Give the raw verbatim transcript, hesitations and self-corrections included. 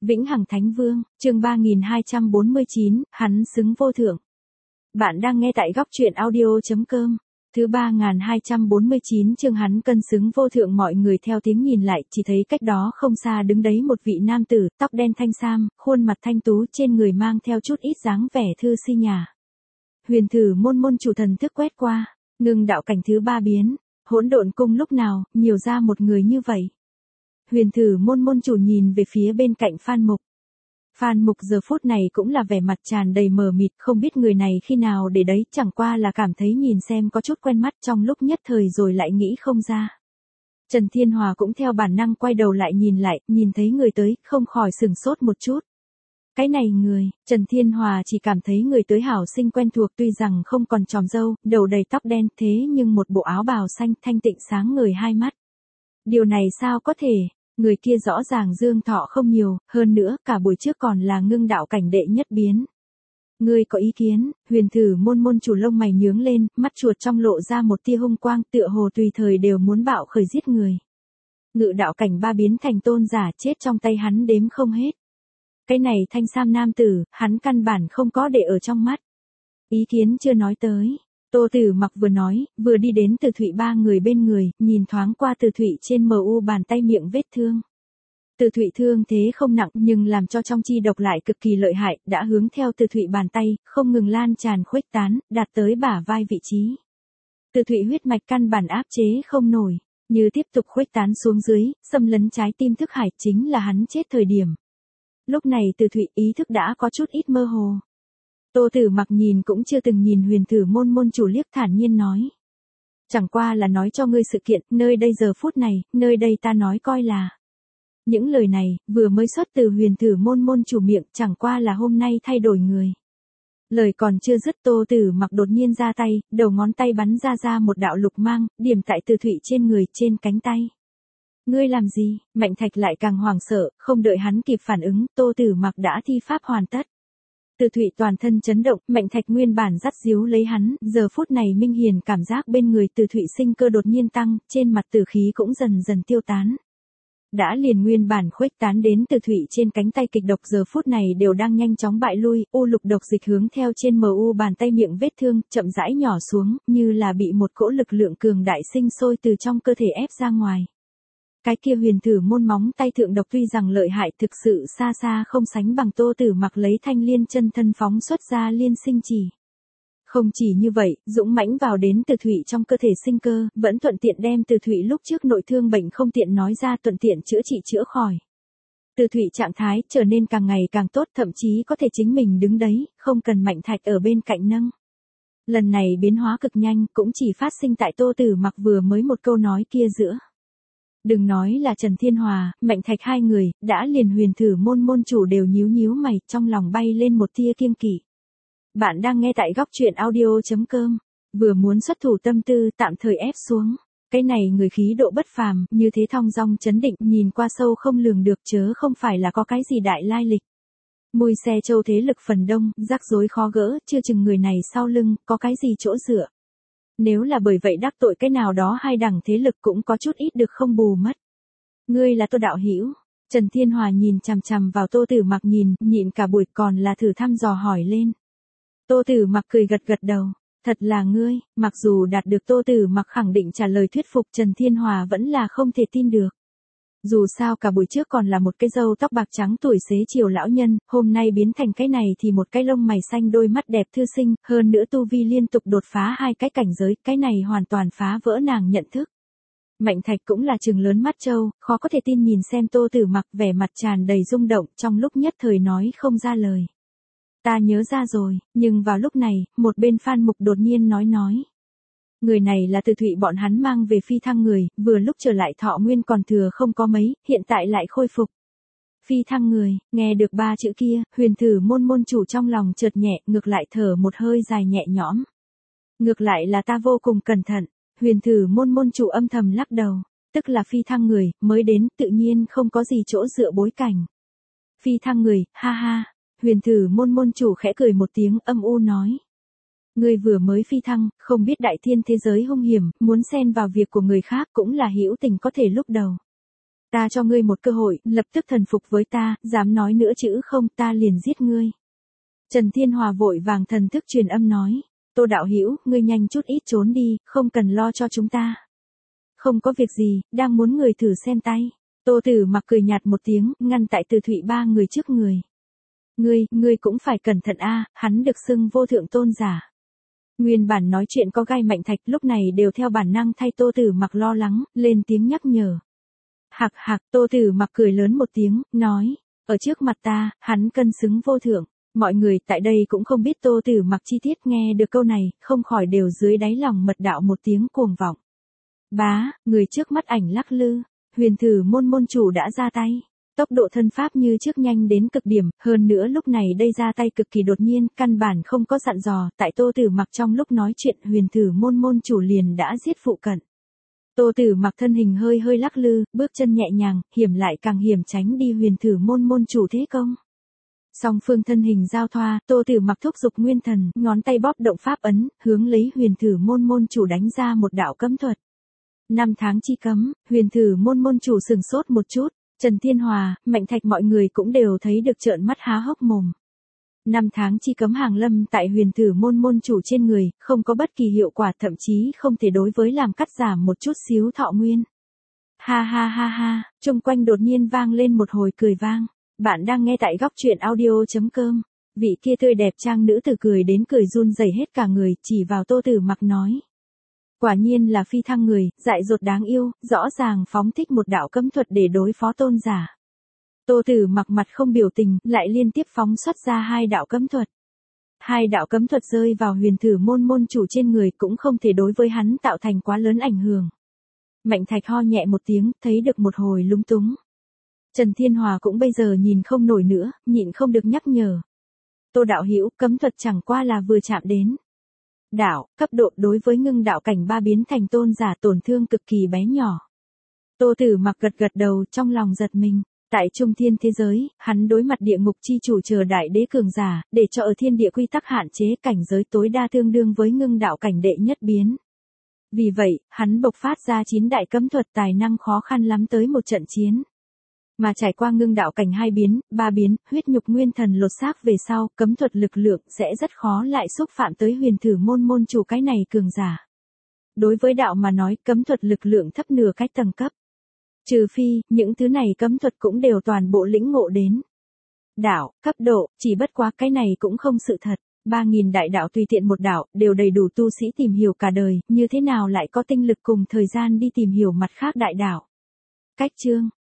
Vĩnh Hằng Thánh Vương, chương ba nghìn hai trăm bốn mươi chín, hắn xứng vô thượng. Bạn đang nghe tại góc truyện audio chấm com. Thứ ba nghìn hai trăm bốn mươi chín chương hắn cân xứng vô thượng. Mọi người theo tiếng nhìn lại, chỉ thấy cách đó không xa đứng đấy một vị nam tử, tóc đen thanh sam, khuôn mặt thanh tú, trên người mang theo chút ít dáng vẻ thư si nhà. Huyền Thử môn môn chủ thần thức quét qua, ngưng đạo cảnh thứ ba biến, Hỗn Độn Cung lúc nào nhiều ra một người như vậy. Huyền Thử môn môn chủ nhìn về phía bên cạnh Phan Mục. Phan Mục giờ phút này cũng là vẻ mặt tràn đầy mờ mịt, không biết người này khi nào để đấy, chẳng qua là cảm thấy nhìn xem có chút quen mắt, trong lúc nhất thời rồi lại nghĩ không ra. Trần Thiên Hòa cũng theo bản năng quay đầu lại nhìn lại, nhìn thấy người tới, không khỏi sửng sốt một chút. Cái này người, Trần Thiên Hòa chỉ cảm thấy người tới hảo sinh quen thuộc, tuy rằng không còn tròm râu, đầu đầy tóc đen, thế nhưng một bộ áo bào xanh thanh tịnh sáng ngời hai mắt. Điều này sao có thể, người kia rõ ràng dương thọ không nhiều, hơn nữa cả buổi trước còn là ngưng đạo cảnh đệ nhất biến. Ngươi có ý kiến? Huyền Thử môn môn chủ lông mày nhướng lên, mắt chuột trong lộ ra một tia hung quang, tựa hồ tùy thời đều muốn bạo khởi giết người. Ngự đạo cảnh ba biến thành tôn giả, chết trong tay hắn đếm không hết. Cái này thanh sam nam tử, hắn căn bản không có để ở trong mắt. Ý kiến chưa nói tới. Tô Tử Mặc vừa nói, vừa đi đến Từ Thụy ba người bên người, nhìn thoáng qua Từ Thụy trên mờ u bàn tay miệng vết thương. Từ Thụy thương thế không nặng nhưng làm cho trong chi độc lại cực kỳ lợi hại, đã hướng theo Từ Thụy bàn tay, không ngừng lan tràn khuếch tán, đạt tới bả vai vị trí. Từ Thụy huyết mạch căn bản áp chế không nổi, như tiếp tục khuếch tán xuống dưới, xâm lấn trái tim thức hải, chính là hắn chết thời điểm. Lúc này Từ Thụy ý thức đã có chút ít mơ hồ. Tô Tử Mặc nhìn cũng chưa từng nhìn Huyền Thử môn môn chủ liếc, thản nhiên nói. Chẳng qua là nói cho ngươi sự kiện, nơi đây giờ phút này, nơi đây ta nói coi là. Những lời này, vừa mới xuất từ Huyền Thử môn môn chủ miệng, chẳng qua là hôm nay thay đổi người. Lời còn chưa dứt, Tô Tử Mặc đột nhiên ra tay, đầu ngón tay bắn ra ra một đạo lục mang, điểm tại Từ Thụy trên người, trên cánh tay. Ngươi làm gì? Mạnh Thạch lại càng hoảng sợ, không đợi hắn kịp phản ứng, Tô Tử Mặc đã thi pháp hoàn tất. Từ Thụy toàn thân chấn động, Mạnh Thạch nguyên bản dắt díu lấy hắn, giờ phút này minh hiển cảm giác bên người Từ Thụy sinh cơ đột nhiên tăng, trên mặt tử khí cũng dần dần tiêu tán. Đã liền nguyên bản khuếch tán đến Từ Thụy trên cánh tay kịch độc giờ phút này đều đang nhanh chóng bại lui, u lục độc dịch hướng theo trên mờ u bàn tay miệng vết thương, chậm rãi nhỏ xuống, như là bị một cỗ lực lượng cường đại sinh sôi từ trong cơ thể ép ra ngoài. Cái kia Huyền Thử môn móng tay thượng độc tuy rằng lợi hại, thực sự xa xa không sánh bằng Tô Tử Mặc lấy thanh liên chân thân phóng xuất ra liên sinh chỉ. Không chỉ như vậy, dũng mãnh vào đến Từ Thụy trong cơ thể sinh cơ, vẫn thuận tiện đem Từ Thụy lúc trước nội thương bệnh không tiện nói ra thuận tiện chữa trị chữa khỏi. Từ Thụy trạng thái trở nên càng ngày càng tốt, thậm chí có thể chính mình đứng đấy, không cần Mạnh Thạch ở bên cạnh nâng. Lần này biến hóa cực nhanh, cũng chỉ phát sinh tại Tô Tử Mặc vừa mới một câu nói kia giữa. Đừng nói là Trần Thiên Hòa, Mạnh Thạch hai người, đã liền Huyền Thử môn môn chủ đều nhíu nhíu mày, trong lòng bay lên một tia kiêng kỵ. Bạn đang nghe tại góc truyện audio chấm com, vừa muốn xuất thủ tâm tư tạm thời ép xuống. Cái này người khí độ bất phàm, như thế thong dong chấn định, nhìn qua sâu không lường được, chớ không phải là có cái gì đại lai lịch. Mùi xe châu thế lực phần đông, rắc rối khó gỡ, chưa chừng người này sau lưng, có cái gì chỗ dựa. Nếu là bởi vậy đắc tội cái nào đó hai đẳng thế lực cũng có chút ít được không bù mất. Ngươi là Tô đạo hữu? Trần Thiên Hòa nhìn chằm chằm vào Tô Tử Mặc nhìn, nhịn cả buổi còn là thử thăm dò hỏi lên. Tô Tử Mặc cười gật gật đầu. Thật là ngươi, mặc dù đạt được Tô Tử Mặc khẳng định trả lời thuyết phục, Trần Thiên Hòa vẫn là không thể tin được. Dù sao cả buổi trước còn là một cái râu tóc bạc trắng tuổi xế chiều lão nhân, hôm nay biến thành cái này thì một cái lông mày xanh đôi mắt đẹp thư sinh, hơn nữa tu vi liên tục đột phá hai cái cảnh giới, cái này hoàn toàn phá vỡ nàng nhận thức. Mạnh Thạch cũng là trừng lớn mắt trâu, khó có thể tin nhìn xem Tô Tử Mặc, vẻ mặt tràn đầy rung động, trong lúc nhất thời nói không ra lời. Ta nhớ ra rồi, nhưng vào lúc này, một bên Phan Mục đột nhiên nói nói. Người này là Từ Thụy bọn hắn mang về phi thăng người, vừa lúc trở lại thọ nguyên còn thừa không có mấy, hiện tại lại khôi phục. Phi thăng người, nghe được ba chữ kia, Huyền Thử môn môn chủ trong lòng chợt nhẹ, ngược lại thở một hơi dài nhẹ nhõm. Ngược lại là ta vô cùng cẩn thận, Huyền Thử môn môn chủ âm thầm lắc đầu, tức là phi thăng người, mới đến, tự nhiên không có gì chỗ dựa bối cảnh. Phi thăng người, ha ha, Huyền Thử môn môn chủ khẽ cười một tiếng âm u nói. Ngươi vừa mới phi thăng, không biết đại thiên thế giới hung hiểm, muốn xen vào việc của người khác cũng là hữu tình có thể lúc đầu. Ta cho ngươi một cơ hội, lập tức thần phục với ta, dám nói nữa chữ không ta liền giết ngươi. Trần Thiên Hòa vội vàng thần thức truyền âm nói. Tô đạo hữu, ngươi nhanh chút ít trốn đi, không cần lo cho chúng ta. Không có việc gì, đang muốn người thử xem tay. Tô Tử Mặc cười nhạt một tiếng, ngăn tại Từ Thụy ba người trước người. Ngươi, ngươi cũng phải cẩn thận a, hắn được xưng vô thượng tôn giả. Nguyên bản nói chuyện có gai Mạnh Thạch lúc này đều theo bản năng thay Tô Tử Mặc lo lắng, lên tiếng nhắc nhở. Hạc hạc, Tô Tử Mặc cười lớn một tiếng, nói, ở trước mặt ta, hắn cân xứng vô thượng. Mọi người tại đây cũng không biết Tô Tử Mặc chi tiết, nghe được câu này, không khỏi đều dưới đáy lòng mật đạo một tiếng cuồng vọng. Bá, người trước mắt ảnh lắc lư, Huyền Thử môn môn chủ đã ra tay. Tốc độ thân pháp như trước nhanh đến cực điểm, hơn nữa lúc này đây ra tay cực kỳ đột nhiên, căn bản không có dặn dò, tại Tô Tử Mặc trong lúc nói chuyện Huyền Thử môn môn chủ liền đã giết phụ cận. Tô Tử Mặc thân hình hơi hơi lắc lư, bước chân nhẹ nhàng, hiểm lại càng hiểm tránh đi Huyền Thử môn môn chủ thế công. Song phương thân hình giao thoa, Tô Tử Mặc thúc giục nguyên thần, ngón tay bóp động pháp ấn, hướng lấy Huyền Thử môn môn chủ đánh ra một đạo cấm thuật. Năm tháng chi cấm, Huyền Thử môn môn chủ sừng sốt một chút, Trần Thiên Hòa, Mạnh Thạch mọi người cũng đều thấy được trợn mắt há hốc mồm. Năm tháng chi cấm hàng lâm tại Huyền Thử môn môn chủ trên người, không có bất kỳ hiệu quả, thậm chí không thể đối với làm cắt giảm một chút xíu thọ nguyên. Ha ha ha ha, chung quanh đột nhiên vang lên một hồi cười vang. Bạn đang nghe tại góc truyện audio.com. Vị kia tươi đẹp trang nữ tử cười đến cười run rẩy hết cả người, chỉ vào Tô Tử Mặc nói. Quả nhiên là phi thăng người, dại dột đáng yêu, rõ ràng phóng thích một đạo cấm thuật để đối phó tôn giả. Tô Tử Mặc mặt không biểu tình, lại liên tiếp phóng xuất ra hai đạo cấm thuật. Hai đạo cấm thuật rơi vào Huyền Thử môn môn chủ trên người cũng không thể đối với hắn tạo thành quá lớn ảnh hưởng. Mạnh Thạch ho nhẹ một tiếng, thấy được một hồi lúng túng. Trần Thiên Hòa cũng bây giờ nhìn không nổi nữa, nhịn không được nhắc nhở. Tô đạo hữu, cấm thuật chẳng qua là vừa chạm đến. Đạo, cấp độ đối với ngưng đạo cảnh ba biến thành tôn giả tổn thương cực kỳ bé nhỏ. Tô Tử Mặc gật gật đầu trong lòng giật mình. Tại trung thiên thế giới, hắn đối mặt địa ngục chi chủ chờ đại đế cường giả, để cho ở thiên địa quy tắc hạn chế cảnh giới tối đa tương đương với ngưng đạo cảnh đệ nhất biến. Vì vậy, hắn bộc phát ra chín đại cấm thuật tài năng khó khăn lắm tới một trận chiến. Mà trải qua ngưng đạo cảnh hai biến, ba biến, huyết nhục nguyên thần lột xác về sau, cấm thuật lực lượng sẽ rất khó lại xúc phạm tới Huyền Thử môn môn chủ cái này cường giả. Đối với đạo mà nói, cấm thuật lực lượng thấp nửa cái tầng cấp. Trừ phi, những thứ này cấm thuật cũng đều toàn bộ lĩnh ngộ đến. Đạo, cấp độ, chỉ bất quá cái này cũng không sự thật. Ba nghìn đại đạo tùy tiện một đạo, đều đầy đủ tu sĩ tìm hiểu cả đời, như thế nào lại có tinh lực cùng thời gian đi tìm hiểu mặt khác đại đạo. Cách chương